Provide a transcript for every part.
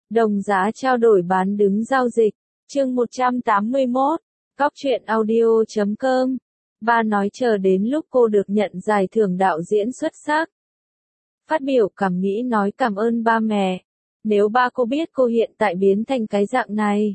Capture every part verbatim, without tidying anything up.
Đồng giá trao đổi bán đứng giao dịch. Chương một trăm tám mươi mốt. Cóc truyện audio chấm com. Ba nói chờ đến lúc cô được nhận giải thưởng đạo diễn xuất sắc. Phát biểu cảm nghĩ nói cảm ơn ba mẹ. Nếu ba cô biết cô hiện tại biến thành cái dạng này.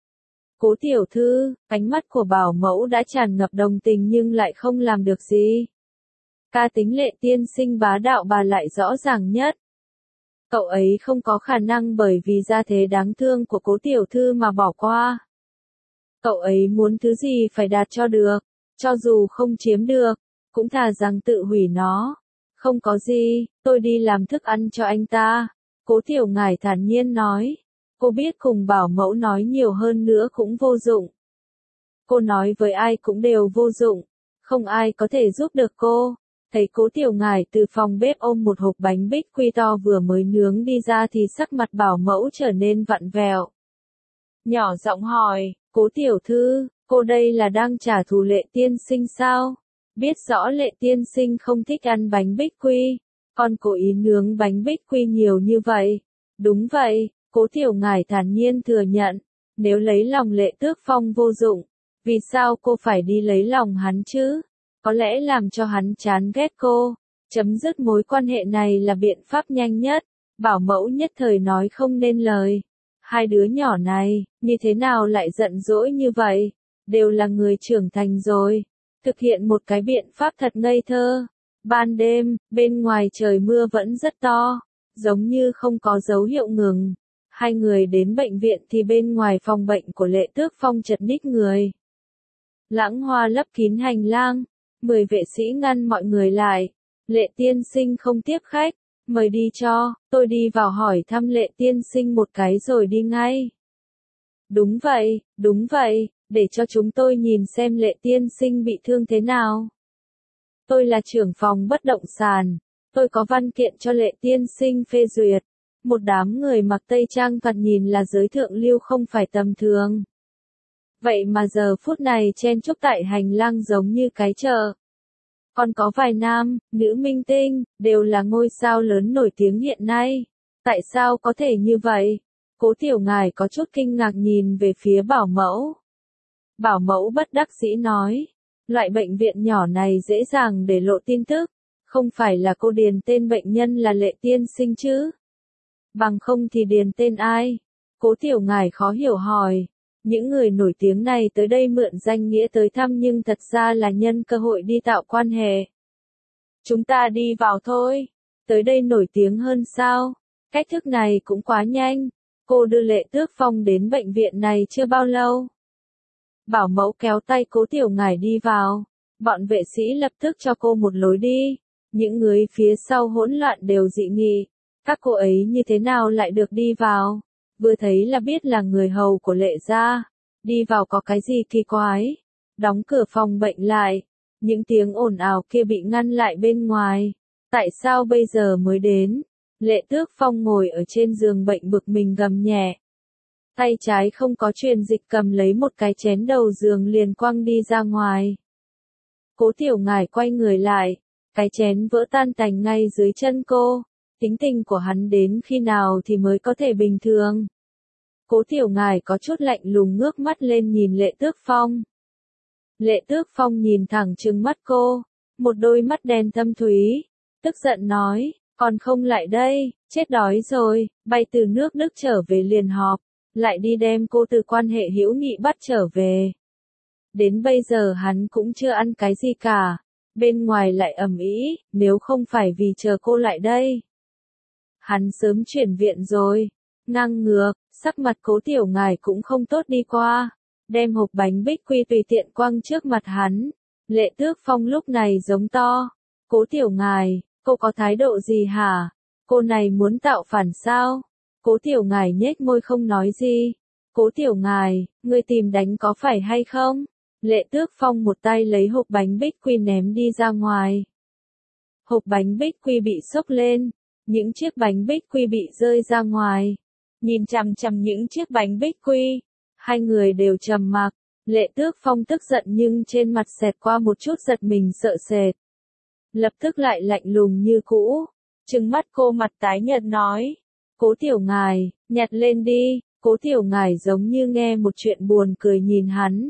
Cố tiểu thư, ánh mắt của bảo mẫu đã tràn ngập đồng tình nhưng lại không làm được gì. Ca tính Lệ tiên sinh bá đạo bà lại rõ ràng nhất. Cậu ấy không có khả năng bởi vì gia thế đáng thương của cố tiểu thư mà bỏ qua. Cậu ấy muốn thứ gì phải đạt cho được, cho dù không chiếm được, cũng thà rằng tự hủy nó. Không có gì, tôi đi làm thức ăn cho anh ta. Cố tiểu ngải thản nhiên nói. Cô biết cùng bảo mẫu nói nhiều hơn nữa cũng vô dụng. Cô nói với ai cũng đều vô dụng. Không ai có thể giúp được cô. Thấy cố tiểu ngải từ phòng bếp ôm một hộp bánh bích quy to vừa mới nướng đi ra thì sắc mặt bảo mẫu trở nên vặn vẹo. Nhỏ giọng hỏi, cố tiểu thư, cô đây là đang trả thù Lệ tiên sinh sao? Biết rõ Lệ tiên sinh không thích ăn bánh bích quy, còn cố ý nướng bánh bích quy nhiều như vậy. Đúng vậy, cố tiểu ngải thản nhiên thừa nhận, nếu lấy lòng Lệ Tước Phong vô dụng, vì sao cô phải đi lấy lòng hắn chứ? Có lẽ làm cho hắn chán ghét cô, chấm dứt mối quan hệ này là biện pháp nhanh nhất. Bảo mẫu nhất thời nói không nên lời. Hai đứa nhỏ này, như thế nào lại giận dỗi như vậy? Đều là người trưởng thành rồi. Thực hiện một cái biện pháp thật ngây thơ. Ban đêm, bên ngoài trời mưa vẫn rất to, giống như không có dấu hiệu ngừng. Hai người đến bệnh viện thì bên ngoài phòng bệnh của Lệ Tước Phong chật ních người. Lãng hoa lấp kín hành lang. Mười vệ sĩ ngăn mọi người lại. Lệ tiên sinh không tiếp khách. Mời đi cho, tôi đi vào hỏi thăm Lệ tiên sinh một cái rồi đi ngay. Đúng vậy, đúng vậy, để cho chúng tôi nhìn xem Lệ tiên sinh bị thương thế nào. Tôi là trưởng phòng bất động sản. Tôi có văn kiện cho Lệ tiên sinh phê duyệt. Một đám người mặc tây trang thoạt nhìn là giới thượng lưu không phải tầm thường. Vậy mà giờ phút này chen chúc tại hành lang giống như cái chợ. Còn có vài nam, nữ minh tinh, đều là ngôi sao lớn nổi tiếng hiện nay. Tại sao có thể như vậy? Cố tiểu ngải có chút kinh ngạc nhìn về phía bảo mẫu. Bảo mẫu bất đắc dĩ nói. Loại bệnh viện nhỏ này dễ dàng để lộ tin tức. Không phải là cô điền tên bệnh nhân là Lệ tiên sinh chứ? Bằng không thì điền tên ai? Cố tiểu ngải khó hiểu hỏi. Những người nổi tiếng này tới đây mượn danh nghĩa tới thăm nhưng thật ra là nhân cơ hội đi tạo quan hệ. Chúng ta đi vào thôi. Tới đây nổi tiếng hơn sao? Cách thức này cũng quá nhanh. Cô đưa Lệ Tước Phong đến bệnh viện này chưa bao lâu. Bảo mẫu kéo tay cố tiểu ngải đi vào. Bọn vệ sĩ lập tức cho cô một lối đi. Những người phía sau hỗn loạn đều dị nghị. Các cô ấy như thế nào lại được đi vào? Vừa thấy là biết là người hầu của Lệ gia. Đi vào có cái gì kỳ quái? Đóng cửa phòng bệnh lại. Những tiếng ồn ào kia bị ngăn lại bên ngoài. Tại sao bây giờ mới đến? Lệ Tước Phong ngồi ở trên giường bệnh bực mình gầm nhẹ. Tay trái không có truyền dịch cầm lấy một cái chén đầu giường liền quăng đi ra ngoài. Cố tiểu ngải quay người lại. Cái chén vỡ tan tành ngay dưới chân cô. Tính tình của hắn đến khi nào thì mới có thể bình thường. Cố tiểu ngải có chút lạnh lùng ngước mắt lên nhìn Lệ Tước Phong. Lệ Tước Phong nhìn thẳng trừng mắt cô, một đôi mắt đen thâm thúy, tức giận nói, còn không lại đây, chết đói rồi, bay từ nước Đức trở về liền họp, lại đi đem cô từ quan hệ hữu nghị bắt trở về. Đến bây giờ hắn cũng chưa ăn cái gì cả, bên ngoài lại ầm ĩ, nếu không phải vì chờ cô lại đây. Hắn sớm chuyển viện rồi, ngang ngược, sắc mặt cố tiểu ngải cũng không tốt đi qua, đem hộp bánh bích quy tùy tiện quăng trước mặt hắn. Lệ Tước Phong lúc này giống to, cố tiểu ngải, cô có thái độ gì hả? Cô này muốn tạo phản sao? Cố tiểu ngải nhếch môi không nói gì. Cố tiểu ngải, ngươi tìm đánh có phải hay không? Lệ Tước Phong một tay lấy hộp bánh bích quy ném đi ra ngoài. Hộp bánh bích quy bị xốc lên. Những chiếc bánh bích quy bị rơi ra ngoài. Nhìn chằm chằm những chiếc bánh bích quy. Hai người đều trầm mặc. Lệ Tước Phong tức giận nhưng trên mặt xẹt qua một chút giật mình sợ sệt. Lập tức lại lạnh lùng như cũ. Trừng mắt cô mặt tái nhợt nói. Cố Tiểu Ngài, nhặt lên đi, Cố Tiểu Ngài giống như nghe một chuyện buồn cười nhìn hắn.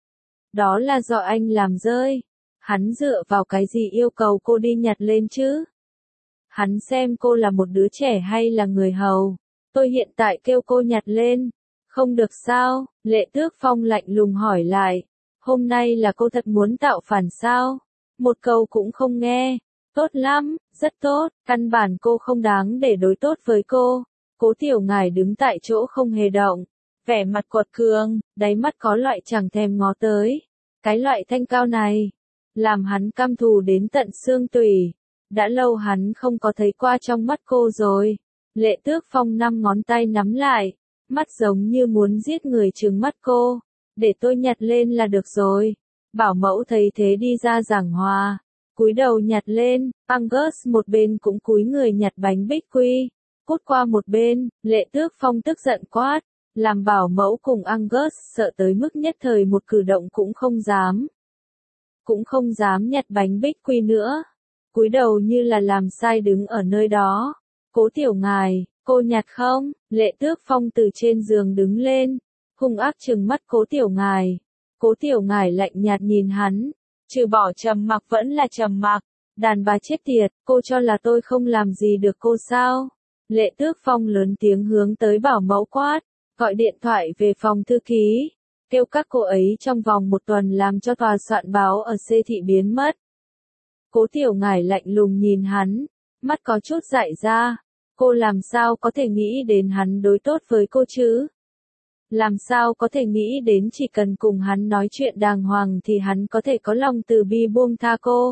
Đó là do anh làm rơi. Hắn dựa vào cái gì yêu cầu cô đi nhặt lên chứ? Hắn xem cô là một đứa trẻ hay là người hầu? Tôi hiện tại kêu cô nhặt lên. Không được sao? Lệ Tước Phong lạnh lùng hỏi lại. Hôm nay là cô thật muốn tạo phản sao? Một câu cũng không nghe. Tốt lắm, rất tốt, căn bản cô không đáng để đối tốt với cô. Cố Tiểu Ngài đứng tại chỗ không hề động. Vẻ mặt quật cường, đáy mắt có loại chẳng thèm ngó tới. Cái loại thanh cao này, làm hắn căm thù đến tận xương tủy. Đã lâu hắn không có thấy qua trong mắt cô rồi. Lệ Tước Phong năm ngón tay nắm lại, mắt giống như muốn giết người trừng mắt cô. Để tôi nhặt lên là được rồi. Bảo mẫu thấy thế đi ra giảng hòa. Cúi đầu nhặt lên, Angus một bên cũng cúi người nhặt bánh bích quy. Cút qua một bên, Lệ Tước Phong tức giận quát. Làm bảo mẫu cùng Angus sợ tới mức nhất thời một cử động cũng không dám. Cũng không dám nhặt bánh bích quy nữa. Cúi đầu như là làm sai đứng ở nơi đó. Cố Tiểu Ngài, cô nhặt không? Lệ Tước Phong từ trên giường đứng lên, hung ác trừng mắt Cố Tiểu Ngài. Cố Tiểu Ngài lạnh nhạt nhìn hắn, trừ bỏ trầm mặc vẫn là trầm mặc. Đàn bà chết tiệt, cô cho là tôi không làm gì được cô sao? Lệ Tước Phong lớn tiếng hướng tới bảo mẫu quát, gọi điện thoại về phòng thư ký, kêu các cô ấy trong vòng một tuần làm cho tòa soạn báo ở C thị biến mất. Cố Tiểu Ngài lạnh lùng nhìn hắn, mắt có chút dại ra. Cô làm sao có thể nghĩ đến hắn đối tốt với cô chứ? Làm sao có thể nghĩ đến chỉ cần cùng hắn nói chuyện đàng hoàng thì hắn có thể có lòng từ bi buông tha cô?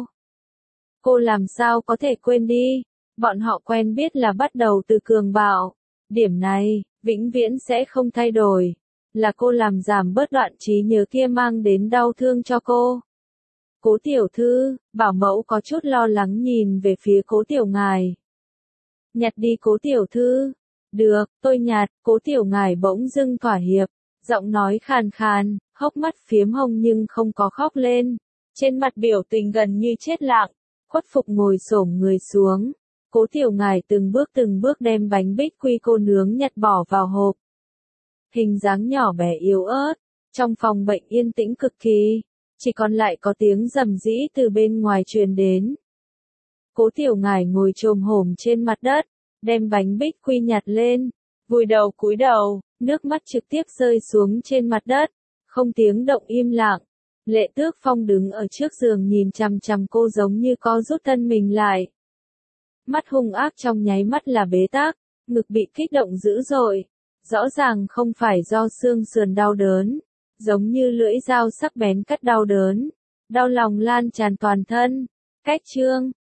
Cô làm sao có thể quên đi? Bọn họ quen biết là bắt đầu từ cường bạo. Điểm này, vĩnh viễn sẽ không thay đổi. Là cô làm giảm bớt đoạn trí nhớ kia mang đến đau thương cho cô. Cố tiểu thư, bảo mẫu có chút lo lắng nhìn về phía Cố Tiểu Ngài. Nhặt đi Cố tiểu thư. Được, tôi nhặt. Cố Tiểu Ngài bỗng dưng thỏa hiệp, giọng nói khàn khàn, hốc mắt phiếm hồng nhưng không có khóc lên. Trên mặt biểu tình gần như chết lặng, khuất phục ngồi xổm người xuống. Cố Tiểu Ngài từng bước từng bước đem bánh bích quy cô nướng nhặt bỏ vào hộp. Hình dáng nhỏ bé yếu ớt, trong phòng bệnh yên tĩnh cực kỳ, chỉ còn lại có tiếng rầm rĩ từ bên ngoài truyền đến. Cố Tiểu Ngài ngồi chồm hổm trên mặt đất, đem bánh bích quy nhặt lên, vùi đầu cúi đầu, nước mắt trực tiếp rơi xuống trên mặt đất, không tiếng động im lặng. Lệ Tước Phong đứng ở trước giường nhìn chằm chằm cô giống như co rút thân mình lại. Mắt hung ác trong nháy mắt là bế tắc, ngực bị kích động dữ dội. Rõ ràng không phải do xương sườn đau đớn, giống như lưỡi dao sắc bén cắt đau đớn. Đau lòng lan tràn toàn thân. Cách chương